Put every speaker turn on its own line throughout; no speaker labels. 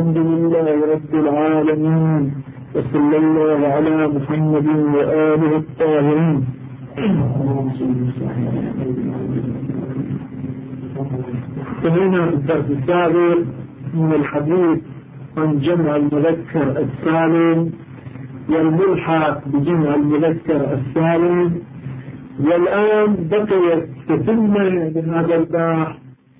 الحمد لله رب العالمين، وصلى الله على محمد وآله الطاهرين. انتهينا في الدرس السابق من الحديث عن جمع المذكر السالم والملحق بجمع المذكر السالم، والآن بقيت تتمة لهذا البحث،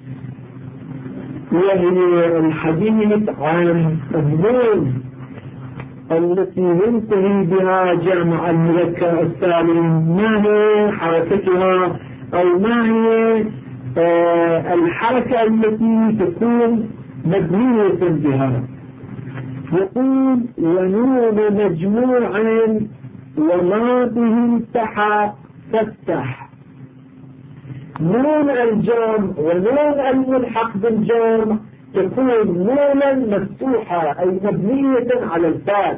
وهي الحديث عن النون التي ينتهي بها جمع المذكر السالم، ما هي حركتها أو ما هي الحركة التي تكون مبنية بها. يقول ونون مجموع وما به التحق تفتح. نون الجمع ونون الملحق بالجمع تكون نونا مفتوحة أي مبنية على الفتح،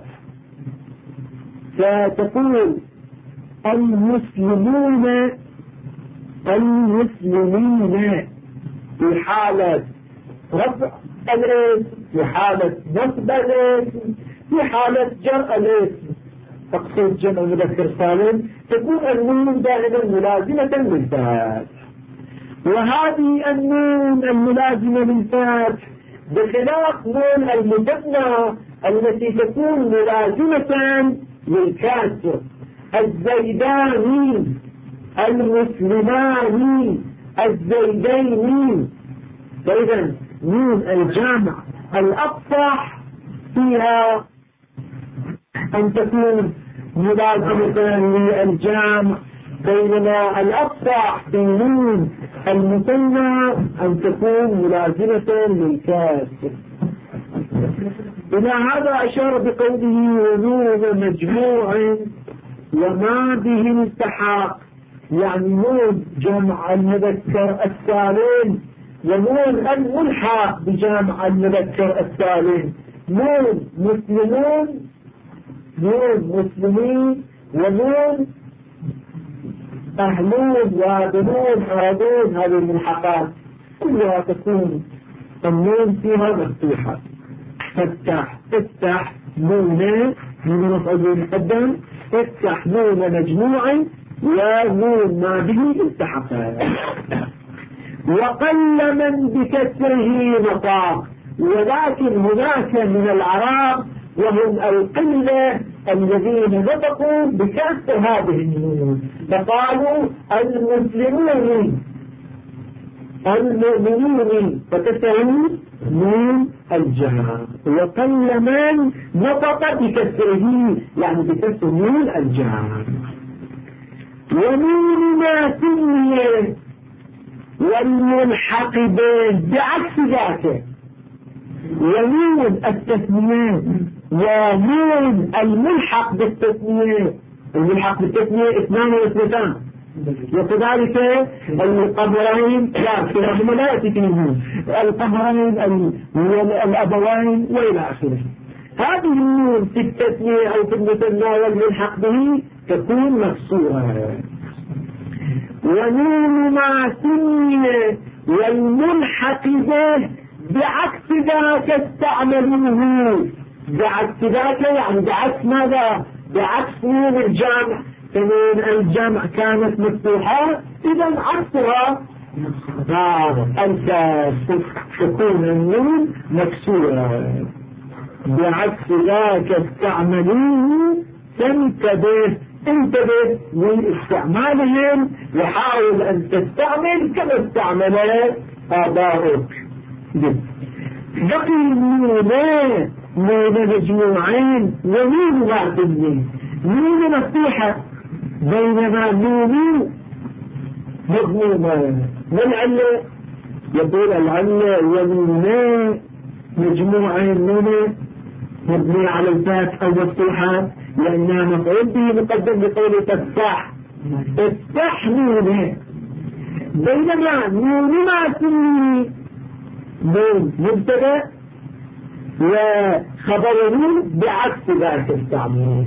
فتقول المسلمون في حالة رفع الاسم، في حالة نصب الاسم، في حالة جمع الاسم، تقصد جمع مذكر سالم، تكون النون دائما ملازمة للفتح. وهذه النون الملازمة للفتح بخلاف نون المثنى التي تكون ملازمة للكسر. الزيدان، المسلمان، الزيدين. فإذا نون الجامع الأفصح فيها أن تكون ملازمة للجامع، بينما الأفصح في نون المثنى أن تكون ملازمة للكسر. إلى هذا أشار بقوله ونون مجموع وما به التحق، يعني نون جمع المذكر السالم ونون الملحق بجمع المذكر السالم، نون مسلمون، نون مسلمين، ونون أهلون وابنون عربون. هذه الملحقات كلها تكون النون فيها مفتوحة. افتح نون مفعول مقدم، افتح نون مجموع ونون ما به التحق. وقل من بكسره نطاق، ولكن هناك من العرب وهم القلة الذين نطقوا بكسر هذه النون، فقالوا المسلمون المؤمنين، فكسروا نون الجمع. وقل من نطق بكسره، يعني بكسر نون الجمع. ونون ما سمي والملحق به بعكس ذاك، ونون التثنية ونون الملحق بالتثنية. الملحق بالتثنية اثنان واثنتان، وكذلك القمرين كلاهما لا يأتي فيهم القمرين والأبوين وإلى آخره. هذه النون في التثنية أو في المثنى والملحق به تكون مكسورة. ونون ما سمي والملحق به بعكس ذاك استعملوه. بعكس ذاك يعني بعكس ماذا؟ بعكس نون الجمع. فنون الجمع كانت مفتوحة، إذا عكسها تكون النون مكسورة. بعكس ذاك استعملوه، انتبه من استعمالهم، وحاول أن تستعمل كما استعمل آبائك. بقي نون مجموعين ونون معدنين. نون مفتوحة بينما نون مضمومة. والعلة يقول العلة ونون مجموعين، نون مبنية على الفتح أو مفتوحة لأنها مفعول به مقدم بقوله افتح نونه. بينما نون ما سمي نون مبتدأ وخبر نون بعكس ذلك استعمال.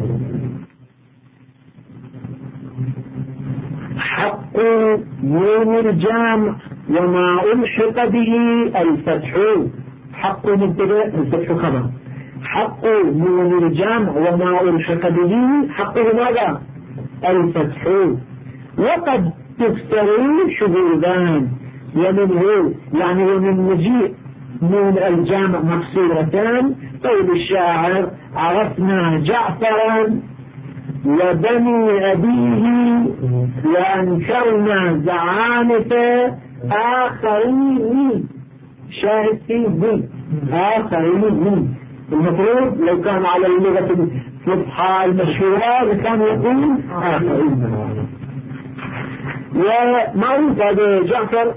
حق نون الجمع وما ألحق به الفتح. حق مبتدأ الفتح خبر، حق نون الجمع وما ألحق به حقه ماذا؟ الفتح. وقد تكسر شذوذان، ومنه يعني ومن مجيء نون الجمع مكسورتان قول الشاعر عرفنا جعفرا وبني أبيه وأنكرنا زعانف آخرين. شاهد فيه آخرين. المفروض لو كان على اللغة الفصحى المشهورة لكان يقول آخرين. ومعروف هذا جعفر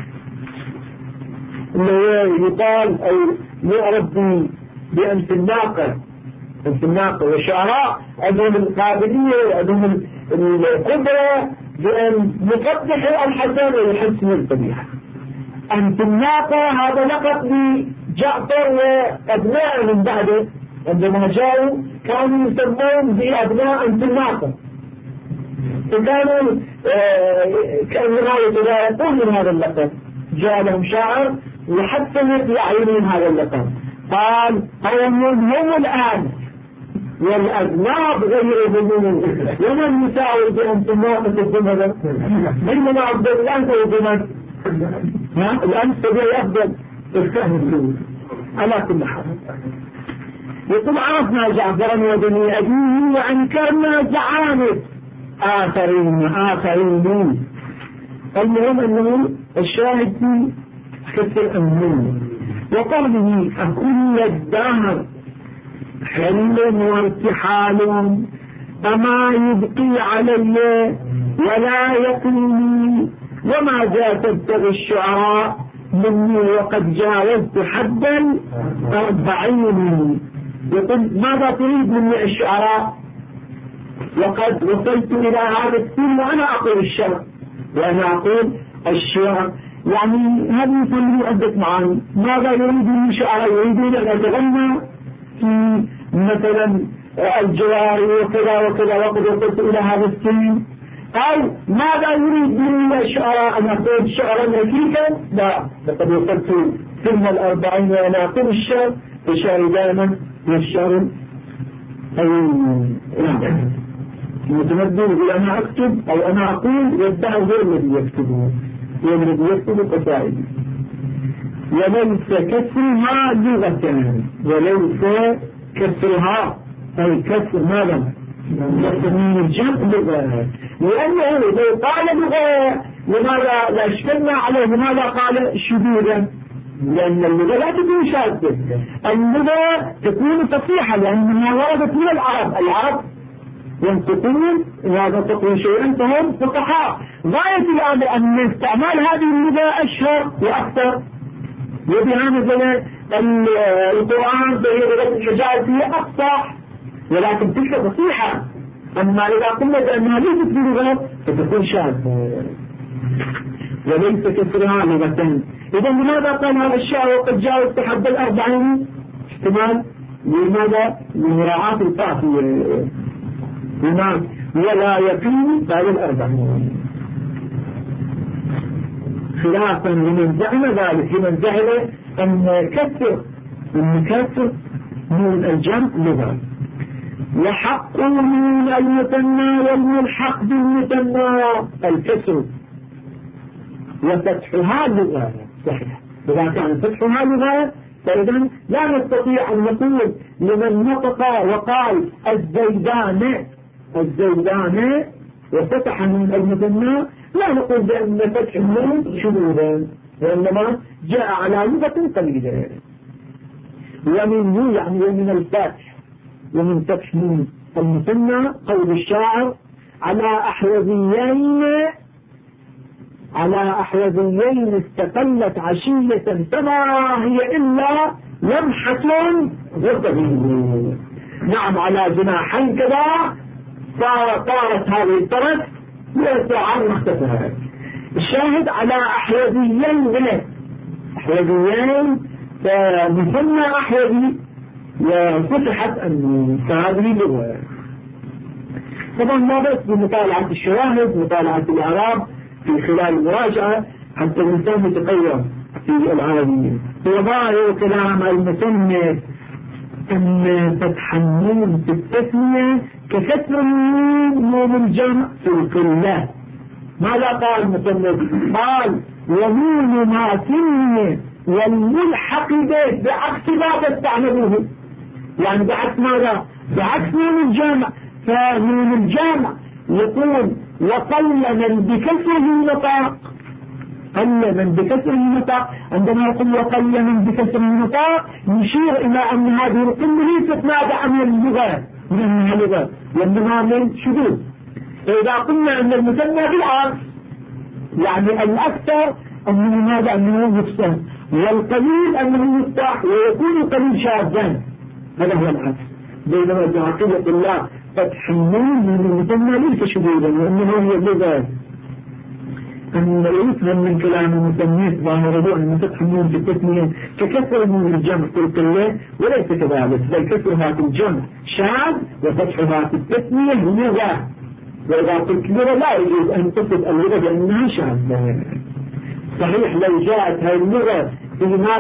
انه يقال او يعرف بأنف الناقة، أنف الناقة، والشعراء عندهم القابلية وعندهم القدرة بأن يقبحوا الحسن ويحسنوا القبيح. أنف الناقة هذا لقب لجعفر وأبنائه من بعده، عندما جاءوا كانوا يسمون بأبناء أنف الناقة، فكانوا كأنما يتضايقون من هذا اللقب. جاء لهم شاعر وحسنت لأعينهم هذا اللقب، قال قوم هم الآن والأذناب غير ذنون ومن يساوي بأنت الناقة الزمن بينما أفضل الأنف والزمن الأنف تبعي أفضل الفهم. على كل حال يقول عرفنا جعفرا وبني أبيه وأنكرنا زعانف آخرين. المهم أنه الشاهد في كسر النون. وقوله أكل الدهر حل وارتحال أما يبقي علي ولا يقلني وماذا تبتغي الشعراء مني وقد جاوزت حدا 40. يقول ماذا تريد مني الشعراء وقد وصلت إلى هذا السن وأنا أقول الشعر وأنا أقول الشعر. يعني هذه يسمى عدة معاني. ماذا يريد من الشعراء؟ يريدون أن يتغنى في مثلا الجواري وكذا وكذا وقد وصلت إلى هذا السن، أو ماذا يريد من الشعراء أن أقول شعرا ركيكا؟ لا، لقد وصلت سن 40 وأنا أقول الشعر. الشعر دائما والشعر المتمدن يقول أنا أكتب أو أنا أقول يدعي غير الذي يكتبه، هو الذي يكتب قصائد. وليس كسرها لغة، وليس كسرها أي كسر ماذا؟ كسر من الجمع لغة، لأنه لو قال لغة لماذا لا اشكلنا عليه؟ لماذا قال شذوذا؟ لأن اللغة لا تكون شاذة، اللغة تكون فصيحة لأنها وردت من العرب ينطقون وهذا تقول شيئا فهم فصحاء. غاية الآن أن استعمال هذه اللغة أشهر وأكثر، وبها مثلا القرآن في لغة الحجاز هي أفصح ولكن تلك فصيحة. أما إذا قلنا بأنها ليست بلغة فتكون شاذة. وليس كسرها لغة. إذا لماذا قال هذا الشعر وقد جاوزت حد 40؟ احتمال لماذا؟ لمراعاة القافية. ولا يقين بعد 40 خلافا لمن زعم ذلك، لمن زعم أن كسر من الجمع لغة. وحق من المثنى والملحق بالمثنى الكسر وفتحها لغة صحيح. إذا كان فتحها لغة فإذا لا نستطيع أن نقول لمن نطق وقال الزيدان وفتح من المثنى لا نقول بأن فتح النون شذوذا، وإنما جاء على لغة قليلة. ومنه يعني ومن الفتح ومن فتح من المثنى قول الشاعر على أحوذيين استقلت عشية فما هي إلا لمحة وطبيب. نعم على جناحين كذا طارت هذه الطرف وساعات اختفت. الشاهد على أحوذيين فمثنى أحوذي وفتحت فهذه لغة. طبعا ما بس بمطالعة الشواهد، مطالعة الإعراب في خلال المراجعة حتى الإنسان يتقوى في العربية. وظاهر كلام المصنف أن فتح النون في التثنية ككسر النون الجمع في القلة. ماذا قال المصنف؟ قال ونون ما ثنية والملحق به بعكس ما تستعملوه، يعني بعكس ماذا؟ بعكس نون الجمع. فنون الجمع يقول وقل من بكسره النطاق، قل من بكسر النطاق. عندما يقول وقل من بكسر النطاق يشير إلى أن هذه القلة ليست نابعة من اللغة، من أنها لغة، وإنما من شذوذ. فإذا قلنا أن المثنى بالعكس يعني الأكثر أنه ماذا؟ أنه يفصل، والقليل أنه يفتح ويكون القليل شاذا، هذا هو العكس. بينما بعقيدة الله فتح النون من المثنى ليس شذوذا وإنما هو اللغة. أن يفهم من كلام المصنف ظاهره أن فتح النون في التثنية ككسر النون الجمع في القلة، وليس كذلك، بل كسرها في الجمع شاذ وفتحها في التثنية لغة. وإذا قلت لغة لا يجوز أن تصف اللغة بأنها شاذة. صحيح لو جاءت هذه اللغة فيما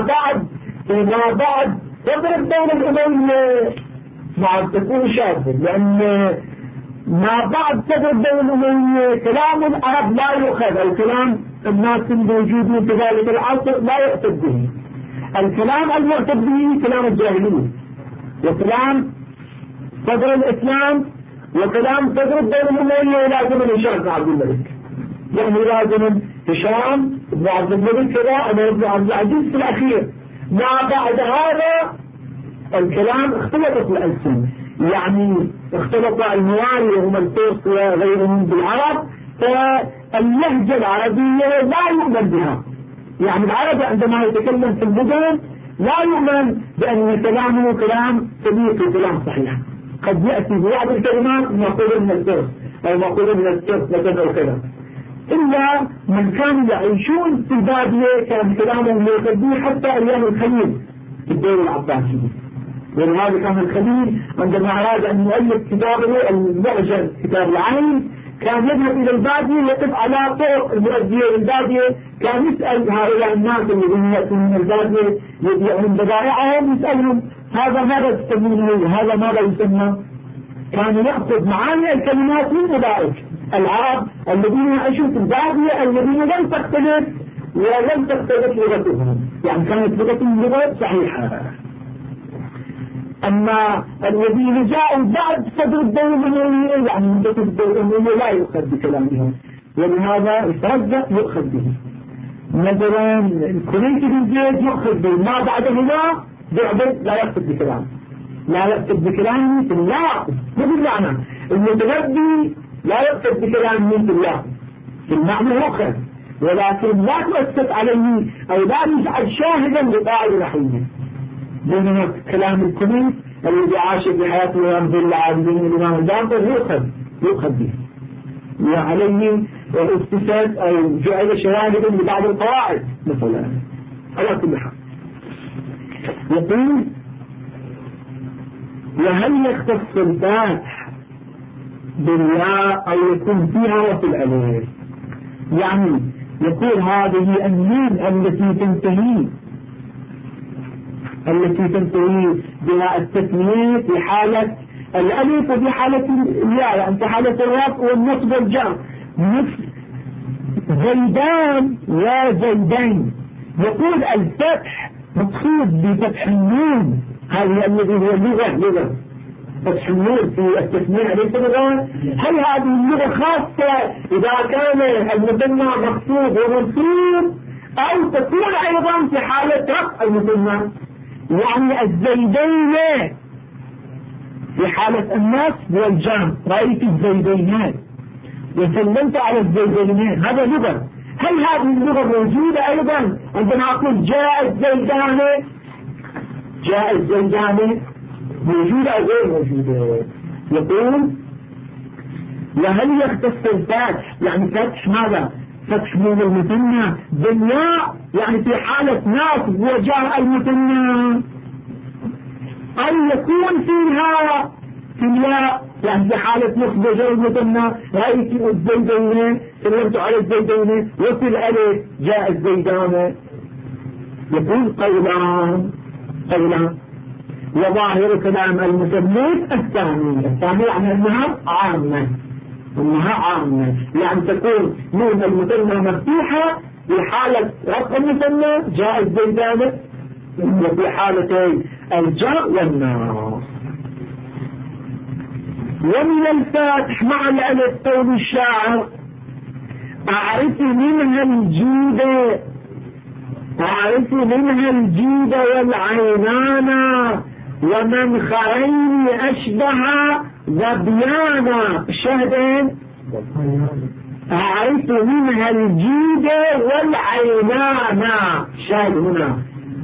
بعد تضرب بين الأمين مع تكون شاذة، لأن ما بعد تضرب بين الأمين كلام العرب لا يؤخذ، أو كلام الناس الموجودين في ذلك العصر لا يؤخذ به. الكلام المعتد به كلام الجاهلية، وكلام صدر الإسلام، وكلام تضرب بين الأمين إلى زمن هشام بن عبد الملك، يعني إلى زمن هشام بن عبد الملك كذا أمير بن عبد العزيز في الأخير. ما بعد هذا الكلام اختلطت الألسن، يعني اختلط الموالي وهم الفرس وغيرهم بالعرب، فاللهجة العربية لا يؤمن بها. يعني العرب عندما يتكلم في المدن لا يؤمن بأن كلامه كلام سليم وكلام صحيح. قد يأتي ببعض الكلمات مأخوذة من الفرس أو مأخوذة من الترك وكذا وكذا، إلا من كانوا يعيشون في البادية كان كلامهم يؤخذ حتى أيام الخليل في الدولة العباسية. ولهذا كان الخليل عندما أراد أن يؤلف كتابه المعجم كتاب العين كان يذهب إلى البادية يقف على طرق المؤدية للبادية، كان يسأل هؤلاء الناس الذين يأتون من البادية يبيعون بضائعهم، يسألهم هذا ماذا تسمونه، هذا ماذا يسمى. كان يأخذ معاني الكلمات من أولئك العرب الذين يعيشون في البادية الذين لم تختلف ولم تختلف لغتهم، يعني كانت لغتهم لغة صحيحة. أما الذين جاءوا بعد صدر الدولة الأموية يعني من صدر الدولة الأموية لا يؤخذ بكلامهم، ولهذا يترجح يؤخذ به. مثلا الكويتي بالزيت يؤخذ به، ما بعدهما بعد لا يؤخذ بكلامه، لا يؤخذ بكلامه في الله، مو بالمعنى المتنبي لا يؤخذ بكلامه في الله، في المعنى يؤخذ، ولكن لا تؤثر عليه أو لا يجعل شاهدا لقائل رحيمه. بينما كلام الكويت الذي عاش بحياته وينظر العابدين الإمام الباقر يؤخذ به، وعليه استفاد أو جعل شواهدا لبعض القواعد مثلا. على كل حال يقول وهل يختص الفاتح بالياء أو يكون فيها وفي الألف؟ يعني يقول هذه النون التي تنتهي بها التثنية في حالة الألف وفي حالة الياء، يعني في حالة الرفع والنصب والجر، مثل زيدان وزيدين. يقول الفتح مقصود بفتح النون، هذه الذي هو لغة فتح النون في التثنية ليس لغة. هل هذه اللغة خاصة إذا كان المثنى مقصود ومنصوب أو تكون أيضا في حالة رفع المثنى؟ يعني الزيدين في حالة النصب والجمع، رأيت الزيدين وسلمت على الزيدين، هذا لغة. هل هذه اللغة موجودة أيضا عندما أقول جاء الزيدان موجودة أو غير موجودة؟ يقول وهل يختص الفتح يعني فتح ماذا؟ فتح نون المثنى بالياء يعني في حالة نصب وجاء المثنى، أو يكون فيها في الياء يعني في حالة نصب وجاء المثنى رأيت الزيدين سلمت على الزيدين، وفي الألف جاء الزيدان. يكون قولان. وظاهر كلام المثبت الثاني يعني أنها عامة، يعني تكون نون المثنى مفتوحة في حالة رفع المثنى جائز بذلك، وفي حالتين الجر والناصب. ومن الفاتح مع الألف قول الشاعر أعرف منها الجود والعينان ومن خرين أشبه ظبيانا. الشاهدين أعرف منها الجود والعينان. شاهد هنا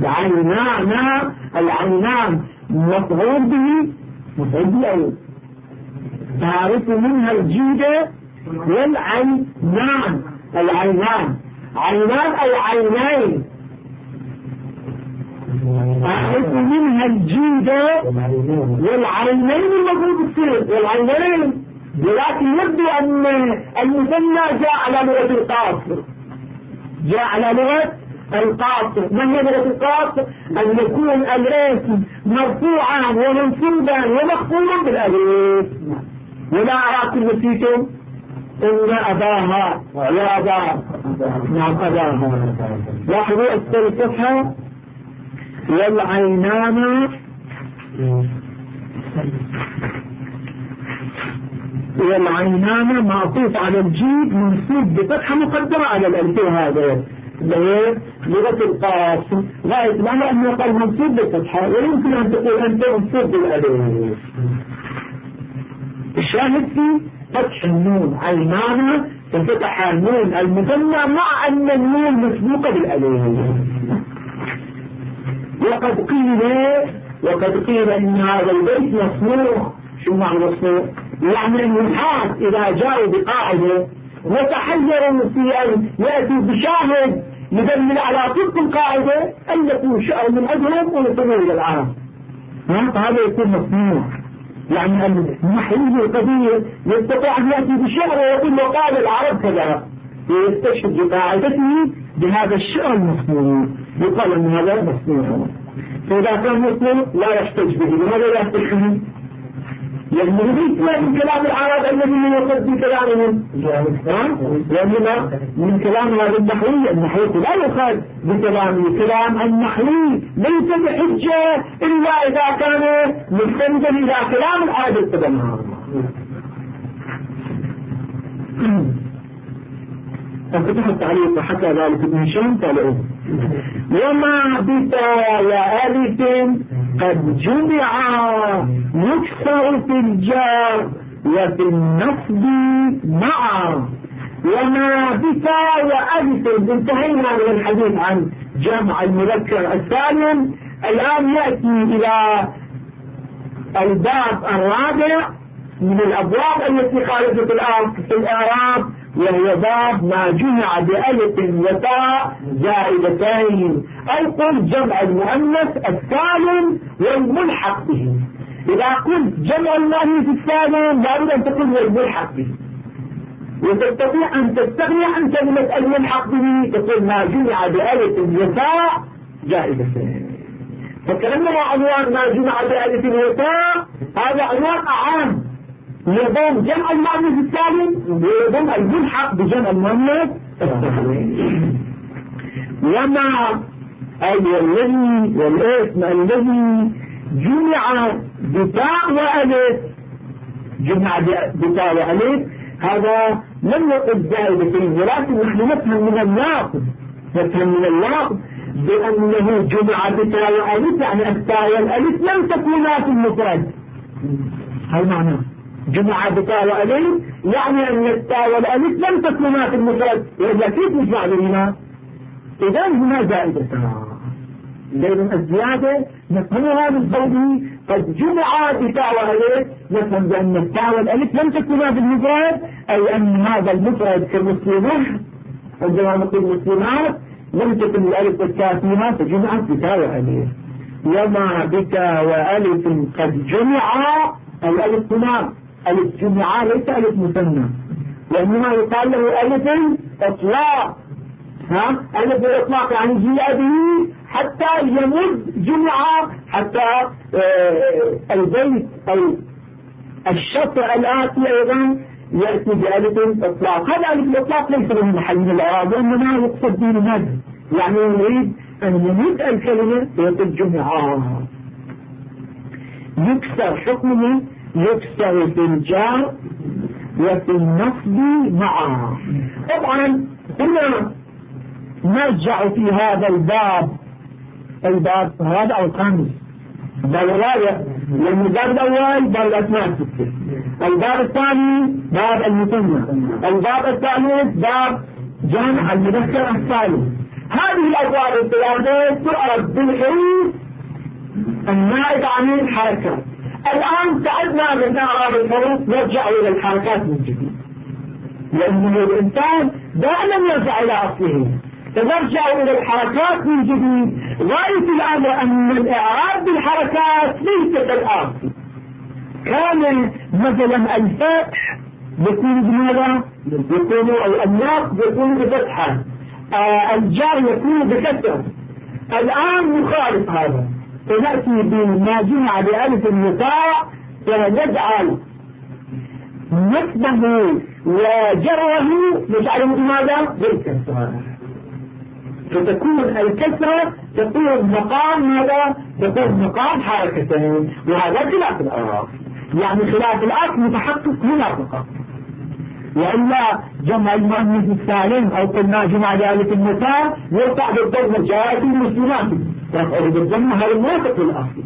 العينان مفعول به أيضا. تعرف منها الجود والعينان. العينان أو عينين. أعرف منها الجود والعينين المفروض الصيغ والعينين، ولكن يبدو أن المثنى جاء على لغة القاصر. ما هي لغة القاصر؟ أن يكون الاسم مرفوعا ومنصوبا ومخفوضا بالألف. ولا أراكم نسيتم إن أباها يا أباها. نعم أباها. لاحظوا أكثر الصفحة. والعينان معطوف على الجيد منصوب بفتحة مقدرة على الألف. هذا لغة القاصر غاية معنى أنه قال منصوب بالفتحة، ويمكن أن تقول أنت منصوب بالألف. الشاهد في فتح النون عينان تفتح النون المثنى مع أن النون مسبوقة بالألف. وقد قيل إن هذا البيت مصنوع. شو معنى مصنوع؟ يعني النحاة إذا جاءوا بقاعدة وتحيروا في أن يأتوا بشاهد يدل على صدق القاعدة التي شعر من أجلهم ويصلوا إلى العام، هذا يكون مصنوع. يعني النحوي القدير يستطيع أن يأتي بشعر ويقول له قال العرب كذا، ويستشهد بقاعدته بهذا الشعر المصنوع، يقال أن هذا مصنوع. فإذا كان مصنوع لا يحتج به. لماذا لا يحتج به؟ يعني من كلام العرب الذي يوصد بكلامهم، لأننا من كلام هذا النحوي لا يخال بكلامه. كلام النحوي ليس بحجة إلا إذا كان مستندا إلى كلام العرب القدماء. ففتح التعليق وحكى ذلك ابن هشام قال وما بتا وألف قد جمع يكسر في الجار وفي النصب معا. وما بتا وألف. انتهينا من الحديث عن جمع المذكر السالم. الآن يأتي إلى الباب الرابع من الأبواب التي خالفت في الإعراب، وهو باب ما جمع بألف وتاء زائدتين، أو قل جمع المؤنث السالم والملحق به. إذا قلت جمع المؤنث السالم لابد أن تقول والملحق به، وتستطيع أن تستغني عن كلمة الملحق به، تقول ما جمع بألف وتاء زائدتين. فكلمنا عنوان ما جمع بألف وتاء هذا عنوان عام يضم جمع المؤنث السالم ويضم الملحق بجمع المؤنث السالم. وما أي الذي والاسم الذي جمع بتاء وألف، جمع بتاء وألف، هذا لم يقل زائدتين، ولكن نحن نفهم من الناقض بأنه جمع بتاء وألف، يعني التاء والألف لم تكونا في المفرد. هل معنى جمع بتاء وألف يعني أن التاء والألف لم تكونا في المفرد، وإذا كيف نجمع بهما؟ إذا هنا زائدتان. إذن الزيادة نفهمها من قوله قد جمع بتاء وألف، نفهم بأن التاء والألف لم تكونا في المفرد، أي أن هذا المفرد كالمسلمين عندما نقول مسلمات لم تكن الألف والتاء فيها فجمعت بتاء وألف. وما بتاء وألف قد جمع، الألف هنا ألف جمع ليس ألف مثنى، وإنما يقال له ألف إطلاق. ألف الإطلاق يعني جاء به حتى يمد جمعة، حتى البيت أو الشطر الآتي أيضا يأتي بألف الإطلاق. هذا ألف الإطلاق ليس له محل من الإعراب، وإنما يقصد به المد، يعني يريد أن يمد الكلمة ويقول جمعة. يكسر حكمه، يكسر في الجار وفي النصب معا. طبعا هنا نرجع في هذا الباب هذا أو الخامس، الباب الرابع، لأن الباب الأول باب الأسماء الستة، الباب الثاني باب المثنى، الباب الثالث باب جمع المذكر السالم. هذه الأبواب الثلاثة تعرف بالحروف النائب عن الحركات. الآن تعدنا من أعراب الحروف، نرجع إلى الحركات من جديد، لأنه الإنسان دائما يرجع إلى أصله، فنرجع إلى الحركات من جديد. غاية الأمر أن الإعراب بالحركات ليس كالآتي. كان مثلا الفتح يكون بماذا؟ يكون النصب يكون بفتحة، الجار يكون بكسر. الآن نخالف هذا، فنأتي بما جمع بألف النساء فنجعل نصبه وجره نجعله بماذا؟ بالكسرة، فتكون الكسرة تكون مقام ماذا؟ تكون مقام حركتين، وهذا خلاف الأصل، يعني خلاف الأصل متحقق هنا فقط. وإلا جمع المؤنث السالم أو قلنا جمع بألف النساء يرفع بالضمة جاءت المسلمات، يرفع بالضمة هذا الموافق للأصل.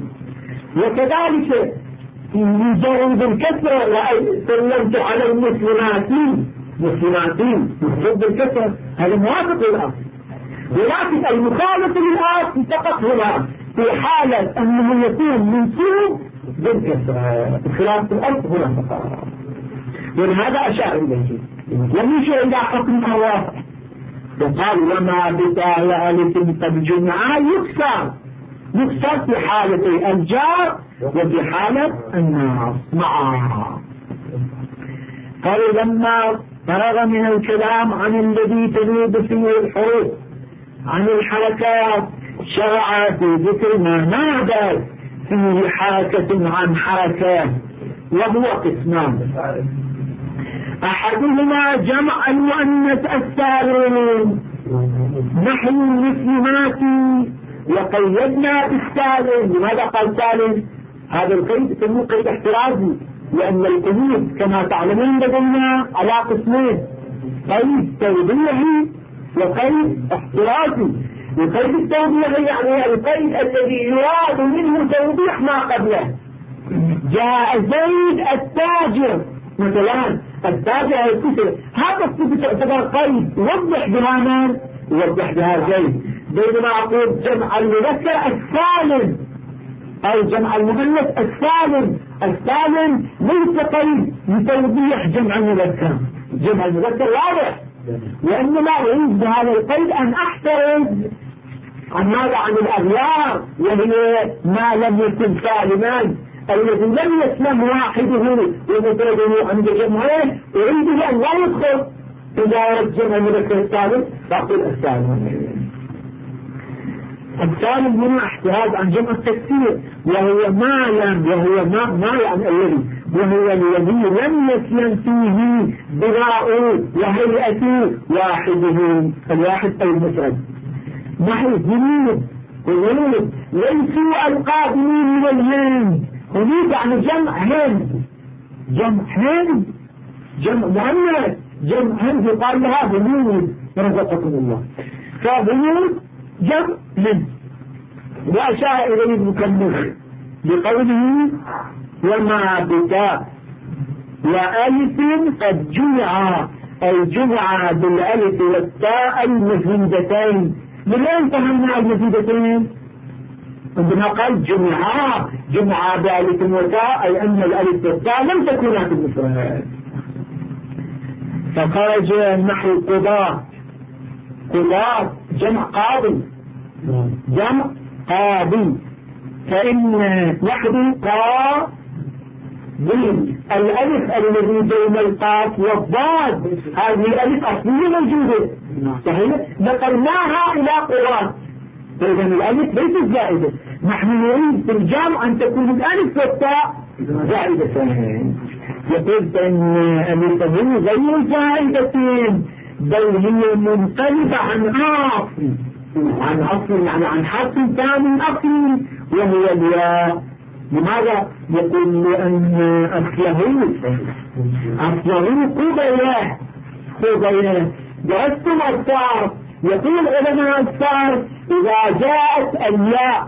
وكذلك يجر بالكسرة سلمت على المسلماتين مكتوب بالكسرة، هذا موافق للأصل. ولكن المخالف للأصل فقط هنا في حالة أنه يكون منصوب بالكسرة، خلاف الأصل هنا فقط. ولهذا أشار إليه يمشي إلى حكم واضح، وقال وما بتاء ألف قد جمع يكسر في حالة الجار وفي حالة الناصب معها. قال لما فرغ من الكلام عن الذي تنوب فيه الحروف عن الحركات شرع في ذكر ما نادى فيه حركة عن حركات، وهو قسمان: أحدهما جمع المؤنث السالم نحو المسلمات، وقيدنا بالسالم. لماذا قال سالم؟ هذا القيد يسموه قيد احترازي، لأن القيود كما تعلمون لدينا على قسمين: قيد توضيحي وقيد احترازي. القيد التوضيحي يعني القيد الذي يراد منه توضيح ما قبله. جاء زيد التاجر مثلا، التاجر الكسر، هذا الصفة تعتبر قيد وضح بها من؟ يوضح بها زيد. بينما أقول جمع المذكر السالم أو جمع المؤنث السالم ليس قيد لتوضيح جمع المذكر، جمع المذكر واضح، وإنما أريد بهذا القيد أن أحترز عن ماذا؟ عن الأغيار، وهي ما لم يكن سالما، الذي لم يسلم واحده ومفرده عند جمعين، أريد أن لا يدخل إذا جمع المذكر السالم، فأقول السالم هنا احتراز عن جمع التكسير، وهو ما يعني الذي لم يسلم فيه بناء وهيئة واحده، الواحد أو المفرد. نحو الجنود ليسوا القادمين من الهند، هناك يعني جمع هند، جمع مؤنث، جمع هند يقال لها هنود رزقكم الله، فهنود جمع هند. وأشار إليه المكمل بقوله وما بتاء وألف قد جمع، أي جمع بالألف والتاء المزيدتين. من أين فهمنا المزيدتين؟ عندما قال جمع بألف وتاء، أي أن الألف والتاء لم تكونا في المفرد. فخرج نحو قضاة جمع قاضي، فإن وحده الألف الذي بين القاف والضاد، هذه الألف أصلية موجودة صحيح، نقلناها إلى قضاة فإذا الألف ليست زائدة. نحن نريد في الجمع أن تكون الألف والتاء زائدتين. يقول فإن ألفه غير زائدة بل هي منقلبة عن أصل يعني عن حرف ثاني أصلي وهو الياء. لماذا؟ يقول لأن أصله قبيلة درستم الصرف. يقول علماء الصرف إذا جاءت الياء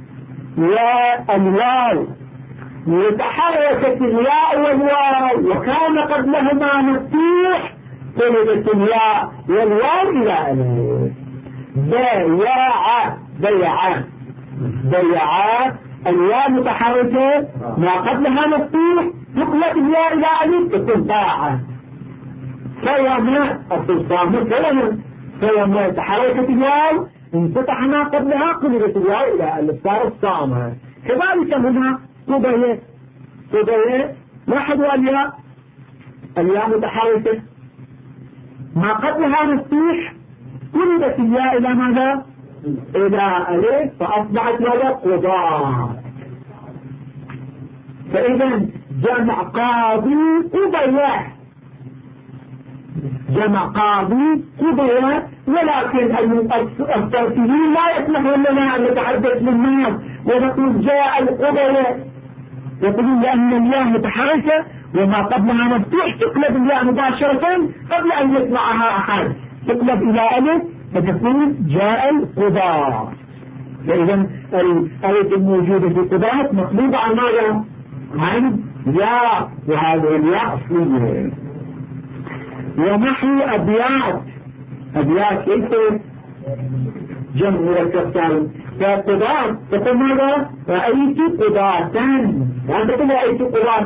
والواو وتحركت الياء والواو وكان قبلهما مفتوح قلبت الياء والواو إلى ألف. بيعا الياء متحركة ما قبلها مفتوح تقلب الياء إلى ألف تكون باعة. فيما تحركت الياء انفتح ما قبلها قلبت الياء إلى ألف صارت صامة. كذلك هنا قبيلة لاحظوا الياء متحركة ما قبلها مفتوح قلبت الياء إلى ماذا؟ إلى ألف فأصبحت ماذا؟ قضاء. فإذا جمع قاضي قبيلة ولكن الترتيبين لا يسمح لنا أن نتحدث للناس ونقول جاء القبيلة. يقولون لأن الياء متحركة وما قبلها مفتوح تقلب الياء مباشرة قبل أن يسمعها أحد تقلب إلى ألف فتكون جاء القضاء. فإذا الألف الموجودة في قضاء مطلوبة عن ماذا؟ عن ياء وهذه الياء أصلية. ونحو أبيات ليس جمع مركب فقضاء تقول ماذا؟ رأيت قضاءً وأنت تقول رأيت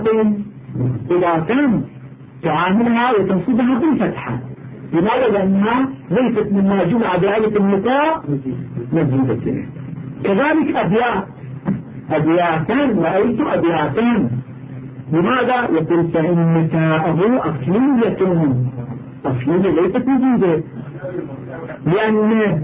قضاءً تعاملها وتنصبها بالفتحة. لماذا؟ لأنها ليست مما جمع بألف النطاق مزيدة. كذلك أبياتان رأيت أبياتان. لماذا؟ يقول فإن تاءه أصلية ليست موجودة لأن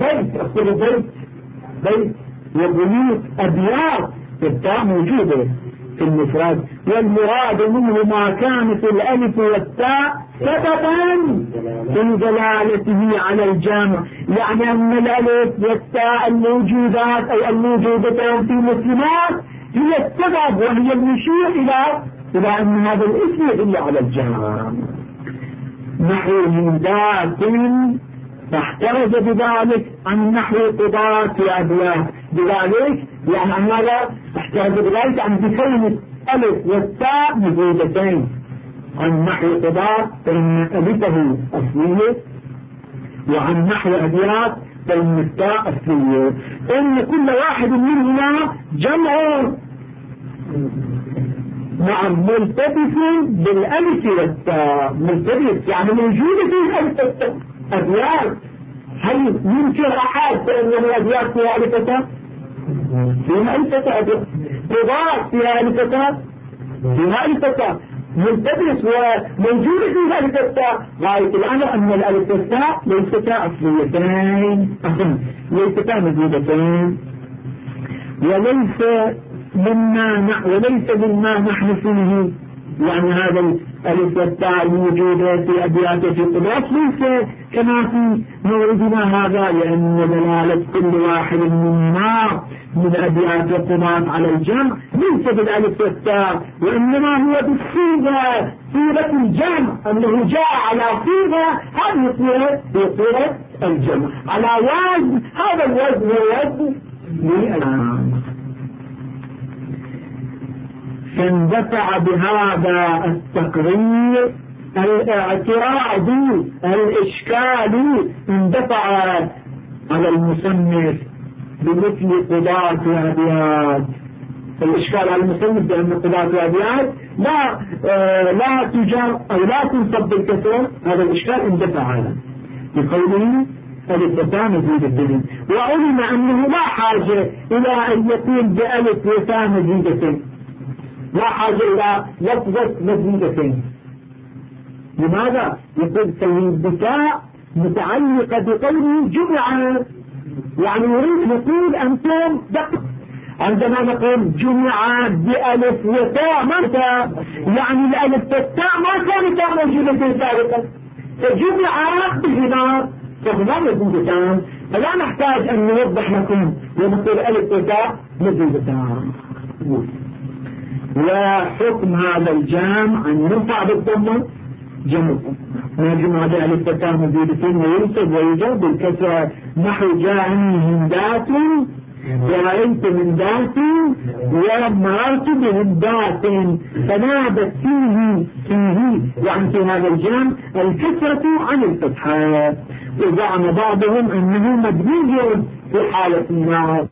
بيت وبيوت أبيات التاء موجودة في المفرد والمراد منه ما كانت الألف والتاء سببا في دلالته على الجمع. يعني أن الألف والتاء الموجودات أو الموجودتان في المسلمات هي السبب وهي المشير إلى أن هذا الاسم يدل على الجمع. نحو هندات فاحترز بذلك عن نحو قضاة في أبيات. بذلك يعني أن هذا احترز بذلك عن بكون الألف والتاء موجودتين. عن نحو قضاة فإن ألفه أصلية وعن نحو أبيات فإن التاء أصلية. إن كل واحد منهما جمع ملتبس بالألف والتاء. ملتبس يعني موجود فيه ألف والتاء. أبيات هل يمكن أحد بأن الأبيات فيها ألف والتاء؟ فيها ألف والتاء. قضاء فيها ألف والتاء؟ فيها ألف والتاء. ملتبس وموجود فيه ألف والتاء. غاية الأمر أن الألف والتاء ليستا أصليتين ليستا موجودتين وليس مما نحن فيه. يعني هذا الألف والتاء الموجودة في أبيات في قضاء ليس كما في موردنا هذا لأن دلالة كل واحد منهما من أبيات القضاء على الجمع ليس بالألف والتاء وإنما هو بالصيغة صيغة الجمع أنه جاء على صيغة هذه صيغة الجمع على وزن هذا الوزن هو وزن للألف. فاندفع بهذا التقرير الاعتراض الإشكال اندفع على المصنف بمثل قضاة وأبيات. الإشكال على المصنف بأن قضاة وأبيات لا تجر أو لا تنصب بالكسر. هذا الإشكال اندفع على بقوله ألف وتاء مزيد الدين. وعلم أنه لا حاجة إلى أن يكون بألف وتاء مزيدة لا حاجة إلى لفظة مزيدتين. لماذا؟ يقول البتاء متعلقة بقوله جمع يعني يريد نقول أنتم دقق عندما نقول جمع بألف وتاء متى يعني الألف والتاء ما كانتا موجودتين سابقا فجمع بهما فهما موجودتان فلا نحتاج أن نوضح لكم ونقول ألف وتاء موجودتان. وحكم هذا الجمع أن يرفع بالضمة جمع ما جمع بألف وتاء موجودتين وينسب ويجاب بالكسر نحو جاءني هندات ورأيت من ذات ومررت بهندات فنادت فيه يعني في هذا الجمع الكسرة عن الفتحة. وزعم بعضهم أنه مبني في حالة النار.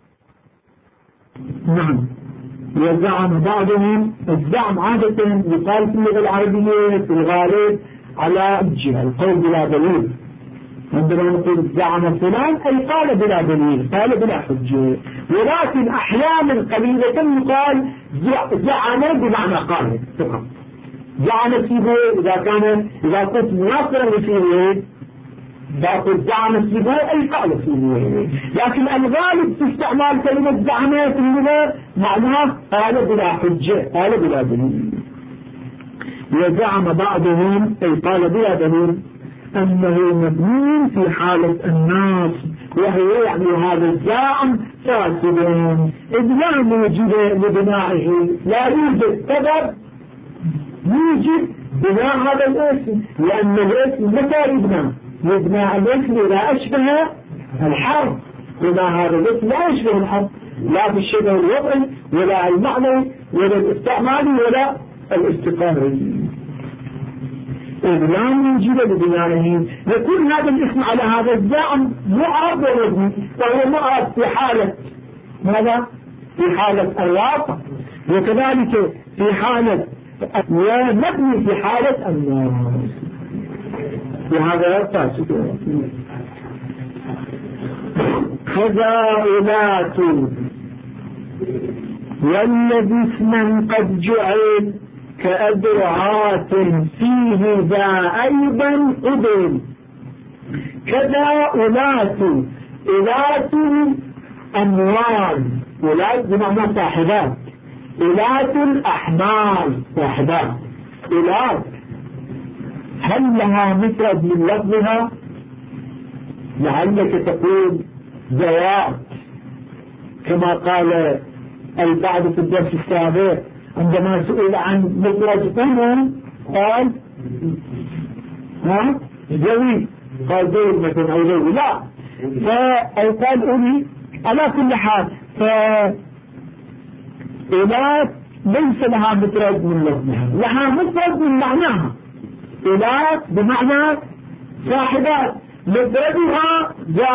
نعم وزعم بعضهم الزعم عادة يقال في اللغة العربية في الغالب على الجهة القول بلا دليل. عندما نقول زعم فلان أي قال بلا دليل قال بلا حجة. ولكن أحيانا قليلة يقال زعم بمعنى قال فقط. زعم سيبوي إذا كنت مناصرا لسيبوي بقول زعم سيبوي أي قال سيبوي. لكن الغالب في استعمال كلمة زعم في اللغة معناه قال بلا حجة قال بلا دليل. وزعم بعضهم أي قال بلا دليل أنه مبني في حالة الناس وهو يعني هذا الزعم فاسد إذ لا موجب لبنائه لا يوجد سبب يوجب بناء هذا الاسم لأن الاسم متى يبنى الاسم إذا أشبه الحرف وما هذا الاسم لا يشبه الحرف لا في الشبه الوضعي ولا المعنى ولا الاستعمالي ولا الاستقامي إذ لا موجب لبنائه يكون هذا الاسم على هذا الزعم معرب ومبني وهو معرب في حالة ماذا؟ في حالة الواقع وكذلك في حالة ومبني في حالة الناس وهذا فاسد. خزائلات والذي اسما قد جعل كأدرعات فيه ذا أيضا أذن كذا أولات أموال أولات بمعنى صاحبات أولات الأحمال صاحبات أولات هل لها مفرد من لفظها؟ لعلك تقول ذوات كما قال البعض في الدرس السابق عندما سئل عن مفرد أم قال ذوي قال ذوي مثلا أو ذوي لا أو قال أولي على كل حال أولات ليس لها مفرد من لفظها لها مفرد من معناها أولات بمعنى صاحبات مفردها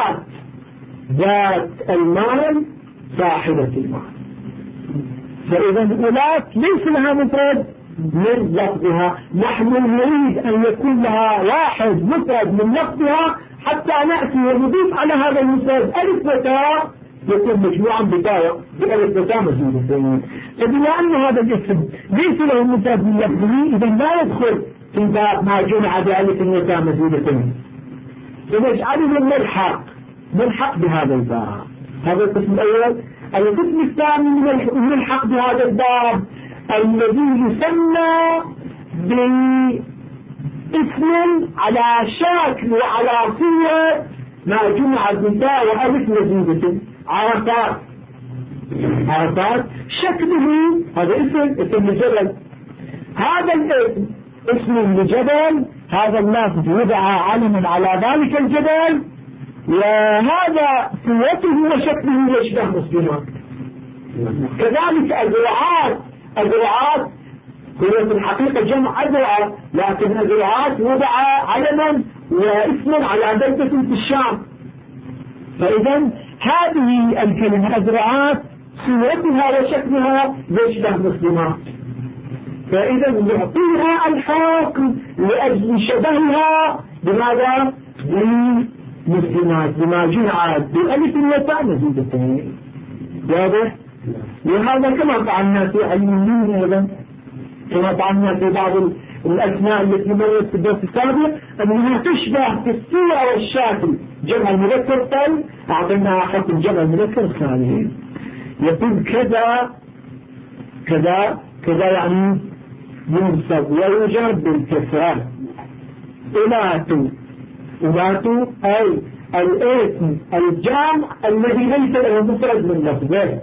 ذات المال صاحبة المال فإذا أولات ليس لها مفرد من لفظها نحن نريد أن يكون لها واحد مفرد من لفظها حتى نأتي ونضيف على هذا المفرد ألف وتاء يكون مجموعا بداية بألف وتاء مزيدة فبما أن هذا الاسم ليس له مفرد من لفظه إذا لا يدخل في باب ما جمع بألف وتاء مزيدة فنجعله ملحق بهذا الباب. هذا القسم الأول. القسم الثاني من الحق بهذا الباب الذي يسمى باسم على شكل وعلى صورة ما جمع بتاء وألف مزيدة عرفات شكله هذا اسم لجبل هذا الاسم اسم لجبل هذا اللفظ وضع علما على ذلك الجبل وهذا صورته وشكله يشبه مسلمات. كذلك الزراعات هو في الحقيقة جمع أزرع لكن الزراعات وضع علما واسما على بلدة في الشام فإذا هذه الكلمة الزراعات صورتها وشكلها يشبه مسلمات فإذا نعطيها الحكم لأجل شبهها بماذا؟ بمسلمات بما جمع بألف وتاء مزيدتين واضح؟ وهذا كما فعلنا في علمين أيضا كما فعلنا في بعض الأسماء التي مرت في الدرس السابق أنها تشبه في الصورة والشكل جمع المذكر طيب أعطينا حكم جمع المذكر السالم. يقول كذا كذا كذا يعني ينصب ويجر بالكسرة. أولات أي الاسم الجامع الذي ليس له مفرد من لفظه،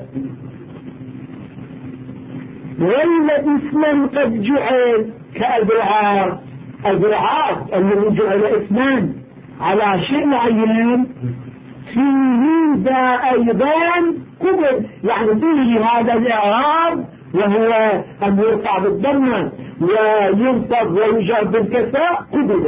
والذي اسما قد جعل كأذرعات. أذرعات الذي جعل اسمان على شيء معين فيه ذا أيضا قبل، يعني فيه هذا الإعراب وهو أن يرفع بالضمة وينصب ويجر بالكسرة قبل.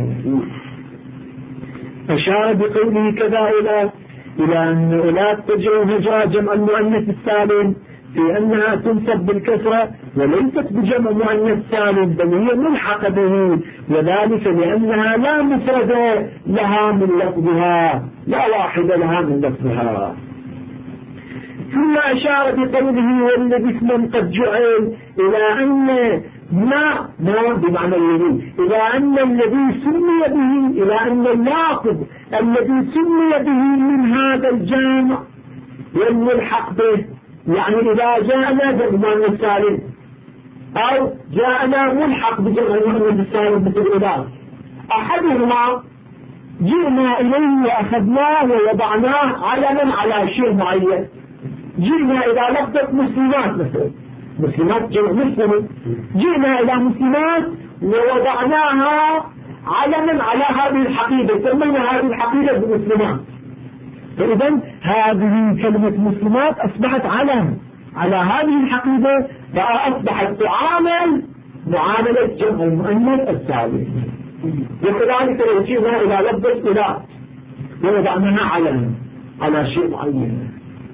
أشار بقوله كذا إلى أن أولاد تجري هجرة جمع المؤنث السالم في أنها تنصب بالكسرة وليست بجمع مؤنث سالم بل هي ملحقة به، وذلك لأنها لا مفرد لها من لفظها، لا واحدة لها من لفظها. ثم أشار بقوله والذي اسما قد جعل إلى أن ما بمعنى الذي، إلى أن الذي سمي به، إلى أن اللافظ الذي سمي به من هذا الجامع والملحق به، يعني إذا جاءنا بالمعنى السالم أو جاءنا ملحق بجمع المعنى السالم مثل إله أحدهما جئنا إليه وأخذناه ووضعناه علما على شيء معين. جئنا إلى لفظة مسلمات مثلا، مسلمات جمع مسلمة، جئنا إلى مسلمات ووضعناها علما على هذه الحقيبة، سمينا هذه الحقيبة بمسلمات. فإذا هذه كلمة مسلمات أصبحت علم على هذه الحقيبة، فأصبحت تعامل معاملة جمع المؤنث السالم. وكذلك لو جئنا إلى لفظة إله ووضعناها علما على شيء معين،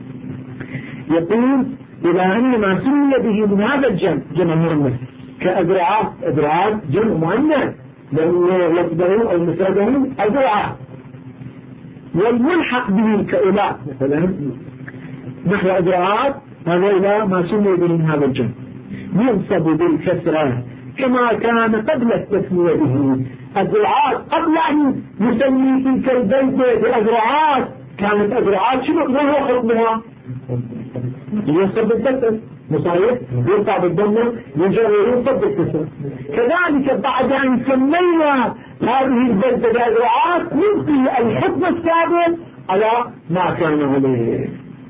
يقول إلى أن ما سمي به من هذا الجمع جمع مؤنث كأذرعات، أذرعات جمع مؤنث لأن لفظه أو مفرده أذرعات، والملحق به كأولاء مثلا نحو أذرعات، هذا إلى ما سمي به من هذا الجمع ينصب بالكسرة كما كان قبل التسمية به. أذرعات قبل أن يسمي تلك البيت بأذرعات كانت أذرعات شنو هو حكمها؟ ينصب بالكسر مصاريف يرفع بالضمة ينصب بالكسر. كذلك بعد أن سمينا هذه البلدة بأذرعات نبقي الحكم السابق على ما كان عليه،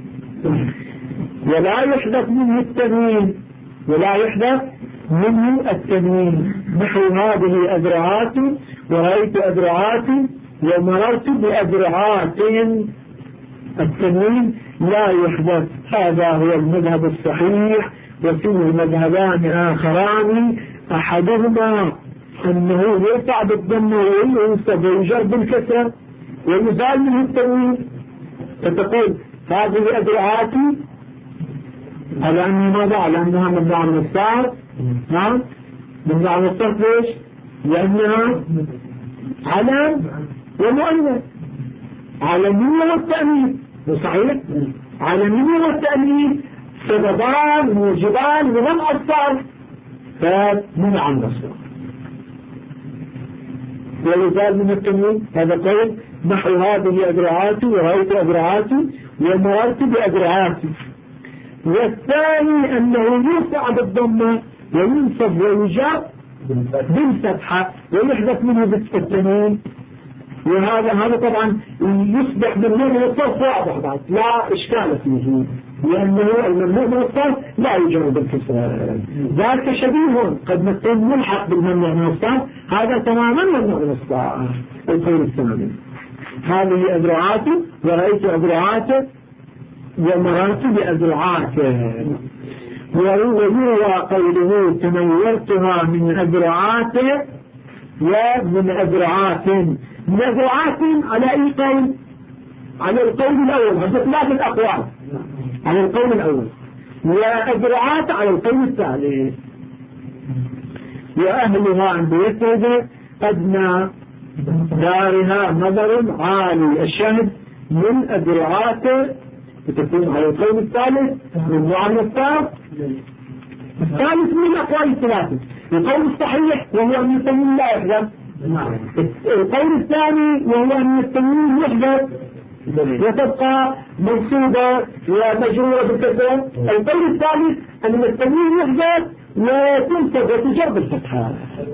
ولا يحدث منه التنوين، ولا يحدث منه التنوين نحو هذه أذرعات ورأيت أذرعات ومررت بأذرعات، التنوين لا يحدث. هذا هو المذهب الصحيح. وفيه مذهبان آخران أحدهما أنه يرفع بالضمة وينصب ويجر بالكسر ويزال منه التنوين، فتقول هذه أذرعاتي على أنه ماذا؟ على أنها ممنوع من الصرف. نعم ممنوع من الصرف ليش؟ لأنها علم ومؤنث، علمية والتأنيث صحيح؟ علمية والتأنيث سببان موجبان لمنع الصرف فمنع من الصرف ولذلك من التنوين. هذا قول نحو هذه أذرعاتي ورأيت أذرعاتي ومررت بأذرعاتي. والثاني أنه يرفع بالضمة وينصب ويجر بالفتحة ويحدث منه بالتنوين، وهذا طبعا يصبح ممنوع من الصرف واضح بعد لا إشكال فيه، لأنه الممنوع من الصرف لا يجر بالكسر. ذلك شبيه قد نكون ملحق بالممنوع من الصرف، هذا تماما ممنوع من الصرف. القول الثاني هذه أذرعات ورأيت أذرعات ومررت بأذرعات. ويروى قوله تنورتها من أذرعات ومن أذرعات. من أذرعات على أي قول؟ على القول الأول، هذا ثلاثة أقوال على القول الأول، وأذرعات على القول الثاني. وأهلها عند يسرد أدنى دارها نظر عالي. الشاهد من أذرعات تكون على القول الثالث من معنى الثالث من الأقوال الثلاثة. القول الصحيح وهو أن التنوين لا يحدث القول الثاني وهو أن التنوين يحدث وتبقى منصوبة ومجرورة بالكسر. القول الثالث أن التنوين يحدث وتنصب وتجر بالفتحة.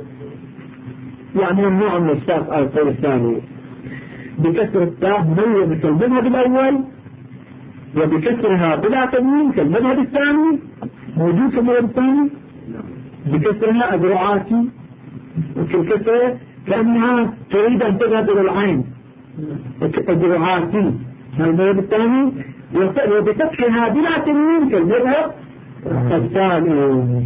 يعني ممنوع من الساق القول الثاني بكسر التاء مية كالمذهب الأول، وبكسرها بلا تنوين كالمذهب الثاني موجود كالمذهب الثاني، بكسرها أدرعاتي وكالكسر كأنها تريد أن تذهب إلى العين أدرعاتي كالمذهب الثاني، وبكسرها بلا تنوين كالمذهب الثاني.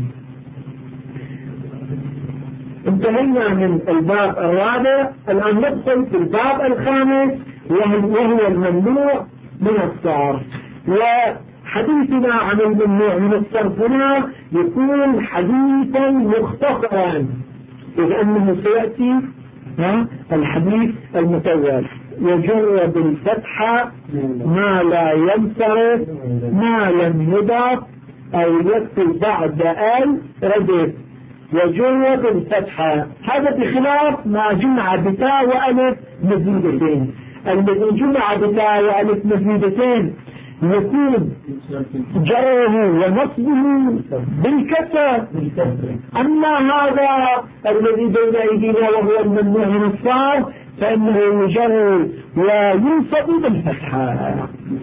انتهينا من الباب الرابع. الآن ندخل في الباب الخامس وهو الممنوع من الصرف. وحديثنا عن الممنوع من الصرف هنا يكون حديثا مختصرا، إذ أنه سيأتي الحديث المتوالي. يجر بالفتحة ما لا ينصرف ما لم يضاف أو يكتب بعد ردف. يجر بالفتحة، هذا بخلاف ما جمع بتاء وألف مزيدتين. الذي جمع بتاء وألف مزيدتين يكون جره ونصبه بالكسر. أما هذا الذي بين أيدينا وهو الممنوع من الصرف فإنه يجر وينصب بالفتحة.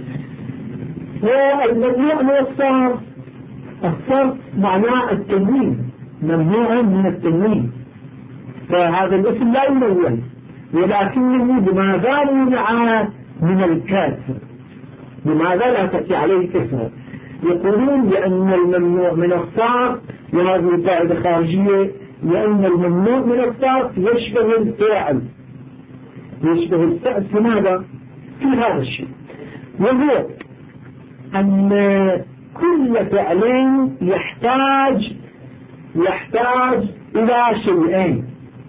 والممنوع من الصرف معناه التنوين، ممنوع من التنوين، فهذا الاسم لا ينون، ولكنه بماذا منع من الكسر؟ بماذا لا تأتي عليه كسر؟ يقولون لأن الممنوع من الصرف، وهذه قاعدة خارجية، لأن الممنوع من الصرف يشبه الفعل. يشبه الفعل في ماذا؟ في هذا الشيء، وهو أن كل فعل يحتاج إلى شيئين.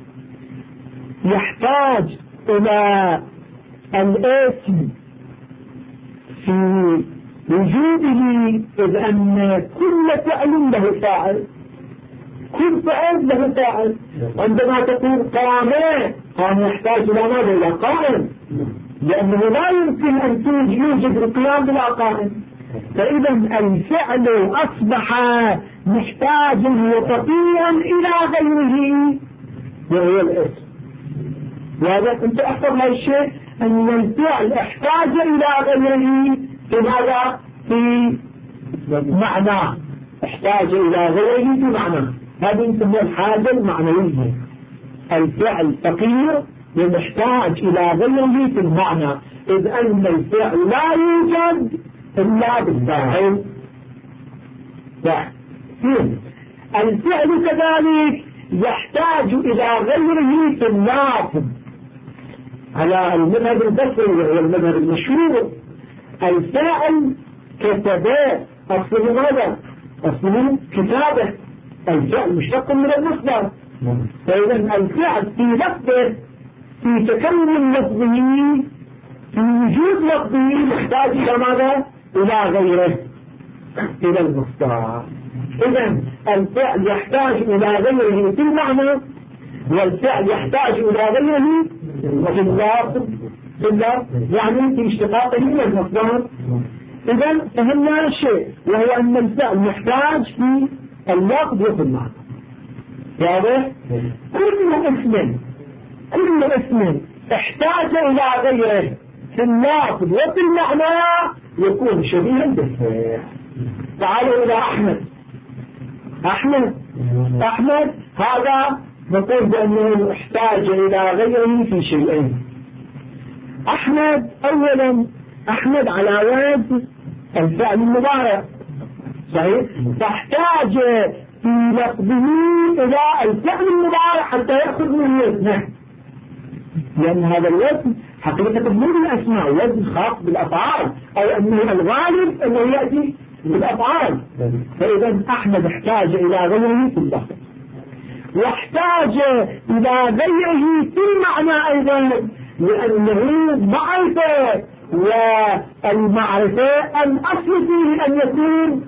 يحتاج إلى الاسم في وجوده، إذ أن كل فعل له فاعل، كل فعل له فاعل. عندما تقول قام يحتاج إلى ماذا؟ إلى قائم، لأنه لا يمكن أن يوجد القيام بلا قائم. فإذا الفعل أصبح محتاجا وطفيا إلى غيره وهو الاسم. وهذا أنت أحفظ هذا الشيء، أن الفعل احتاج إلى غيره في ماذا؟ في معنى. احتاج إلى غيره في معنى، هذه نسميها الحاجة المعنوية. الفعل فقير ومحتاج إلى غيره في المعنى، إذ أن الفعل لا يوجد إلا بالفاعل. الفعل كذلك يحتاج إلى غيره في اللافظ، على المذهب البصري وهو المذهب المشهور. الفاعل كتبه أصله ماذا؟ أصله كتابه. الفعل مشتق من المصدر، فإذا الفعل في لفظه، في تكون لفظه، في وجود لفظه، محتاج إلى ماذا؟ إلى غيره، إلى المصدر. إذا الفعل يحتاج إلى غيره في المعنى، والفعل يحتاج إلى غيره في اللفظ، يعني في اشتقاقه من المصدر. إذا فهمنا الشيء، وهو أن الفعل يحتاج في اللفظ وفي المعنى. واضح؟ كل اسم احتاج إلى غيره في اللفظ وفي المعنى يكون شبيها بالفعل. تعالوا إلى أحمد هذا نقول بأنه احتاج إلى غيره في شيئين. أحمد أولا، أحمد على وزن الفعل المضارع، صحيح؟ تحتاج في لفظه إلى الفعل المضارع حتى يأخذ من وزنه، لأن هذا الوزن حقيقة مو بالأسماء، وزن خاص بالأفعال، أو أنه الغالب أنه يأتي بالأفعال. فإذا أحمد احتاج إلى غيره في اللفظ، واحتاج إلى غيره في المعنى أيضا، لأنه معرفة، والمعرفة الأصل فيه أن يكون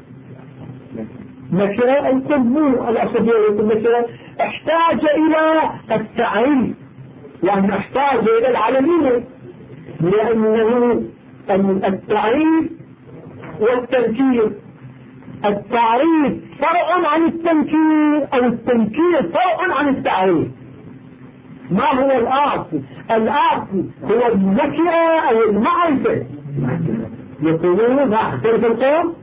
نكرة. الكلمة الأصل فيه يكون نكرة. احتاج إلى التعريف، يعني احتاج إلى العلمية، لأنه التعريف والتنكير، التعريف فرع عن التنكير أو التنكير فرع عن التعريف. ما هو الأصل؟ الأصل هو النكرة أو المعرفة. يقولون اختلف القوم،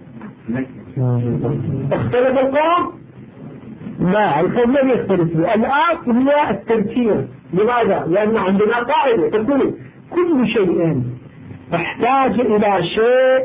اختلف القوم، لا القوم لم يختلفوا. الأصل هو التنكير. لماذا؟ لأن عندنا قاعدة تقول كل شيء احتاج إلى شيء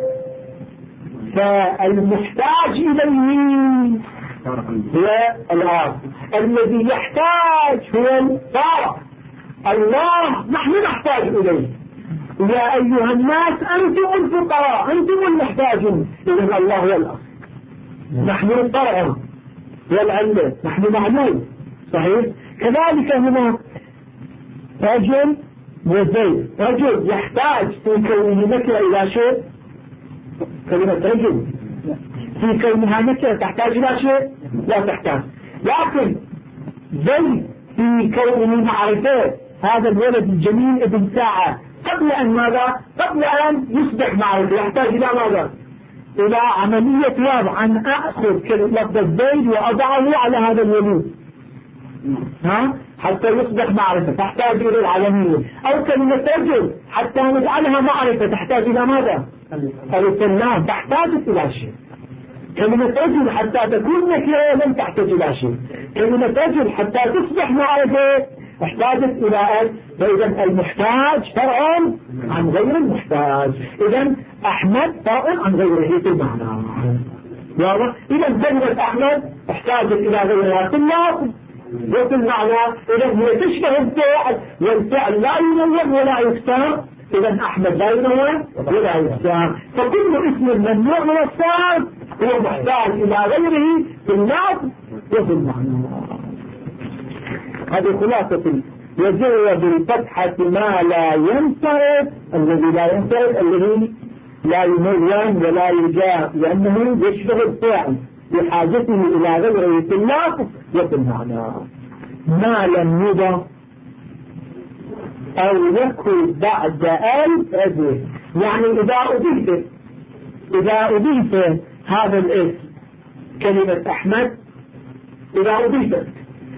فالمحتاج إليه هو الأصل، الذي يحتاج هو الفارق. الله نحن نحتاج إليه، يا أيها الناس أنتم الفقراء أنتم المحتاجون، إذن الله هو الأصل، نحن الفرع والعلة، نحن معلوم. صحيح؟ كذلك هنا رجل وزيد، رجل يحتاج في كونه نكرة إلى شيء، كلمة رجل في كونها نكرة تحتاج إلى شيء؟ لا تحتاج. لكن زيد في كونه معرفة، هذا الولد الجميل ابن ساعة، قبل أن ماذا؟ قبل أن يصبح معرفة يحتاج إلى ماذا؟ إلى عملية وضع، أن أخذ لفظ زيد وأضعه على هذا الولد حتى يصبح معرفة، تحتاج إلى العلمية. أو كلمة رجل حتى نجعلها معرفة تحتاج إلى ماذا؟ السلام، تحتاج إلى شيء. كلمة رجل حتى تكون نكرة لم تحتاج إلى شيء. كلمة رجل حتى تصبح معرفة احتاجت إلى فإذا المحتاج فرع عن غير المحتاج. إذا أحمد فرع عن غيره في المعنى. واضح؟ إذا كلمة أحمد احتاجت إلى غيرها في اللفظ وفي المعنى. إذا هي تشبه الفعل، والفعل لا ينون ولا يفتر، إذا أحمد لا ينون ولا يفتر. فكل اسم ممنوع من الصرف هو محتاج إلى غيره في اللفظ وفي المعنى. هذه خلاصة. يجري بالفتحة ما لا ينصرف، الذي لا ينصرف الذي لا يميز ولا يجاب، لأنه يشبه الفعل بحاجته إلى غيره في اللفظ وفي المعنى. ما لم يضف أو يكن بعد ألف أجل، يعني إذا أضيف هذا الاسم كلمة أحمد، إذا أضيفت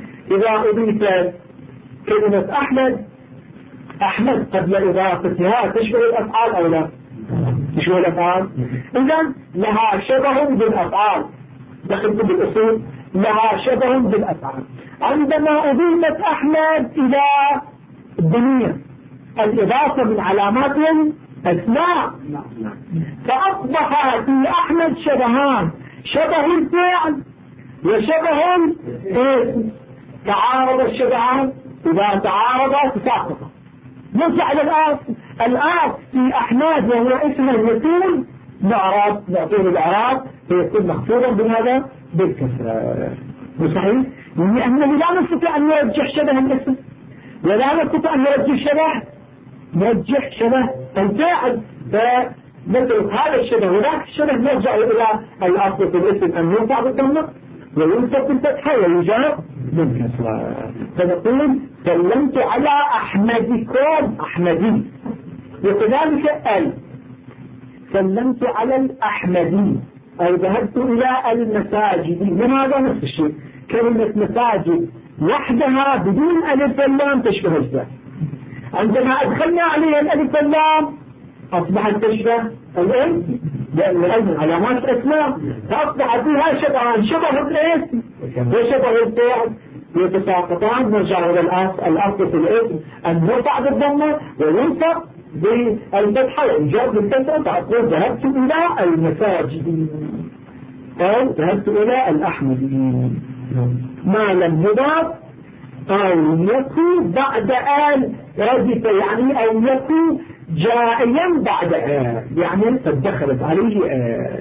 كلمة أحمد قبل إضافتها تشبه الأفعال أو لا تشبه الأفعال؟ إذن لها شبه بالأفعال، دخلت بالأصول لها شبه بالأفعال. عندما أضيفت أحمد إلى الدنيا، الإضافة من علامات الأسماء، فأصبح في أحمد شبهان، شبه الفعل وشبه الاسم. تعارض الشبهان، إذا تعارض تساقط. نرجع الآن في أحمد وهو اسم يكون نعرض نعطيه الإعراب فيكون مخفوضا بهذا بالكسر. صحيح؟ لأنه لا نستطيع أن نرجح شبه الاسم ولا نستطيع أن نرجح شبه الفاعل، فنترك هذا الشبه وذاك الشبه نرجع إلى الأصل في الاسم أن يرفع بالضمة وينصب بالفتحة ويجاب بالكسر. فنقول سلمت على أحمدكم، أحمدي. وكذلك سلمت على الأحمدي أو ذهبت إلى المساجد. لماذا؟ نفس الشيء، كلمة مساجد وحدها بدون ألف واللام تشبه الفعل، عندما أدخلنا عليها الألف واللام أصبحت تشبه الاسم، لأن العلم علامات الأسماء، فأصبح فيها شبه الاسم وشبه الفعل يتساقطان. نرجع إلى الأصل في الاسم أن يرفع بالضمة وينصب بالفتحة ويجاب بالكسرة. فأقول ذهبت إلى المساجد أو ذهبت إلى الأحمديين. ما لم يضاف أو يكون بعد آل ردف، يعني أو يكون جائيا بعد آل، يعني فدخلت عليه آل.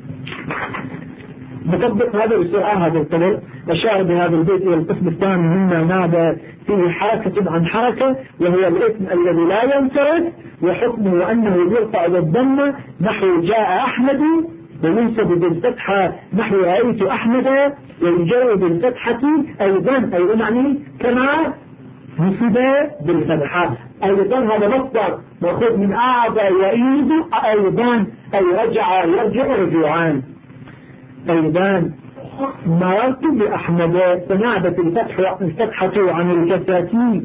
نطبق هذا بسرعة هذا الكلام. أشار بهذا البيت إلى القسم الثاني مما نادى فيه حركة عن حركة، وهو الاسم الذي لا ينصرف وحكمه أنه يرفع بالضمة نحو جاء أحمد، وينصب بالفتحة نحو رأيت أحمد، ويجر بالفتحة أيضا يعني كما نصب بالفتحة. أيضا هذا مصدر مأخوذ من أعاد يعيد أيضا أي رجع يرجع رجوعان. أيضا مررت بأحمد فنعبت الفتحة عن الكسرة.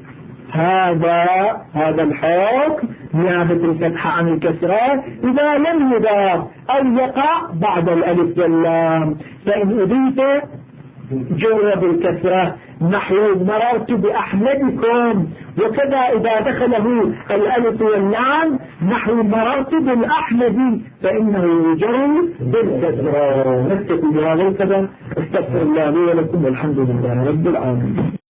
هذا الحكم نيابة الفتحة عن الكسرة إذا لم يضاف أو يقع بعد الألف واللام، فإن أضيف جرب الكسرة نحو مررت بأحمدكم، وكذا إذا دخله الألف واللام نحو مررت بالأحمد فإنه يجر بالكسرة. نكتفي بهذا القدر. استغفر الله لي ولكم والحمد لله رب العالمين.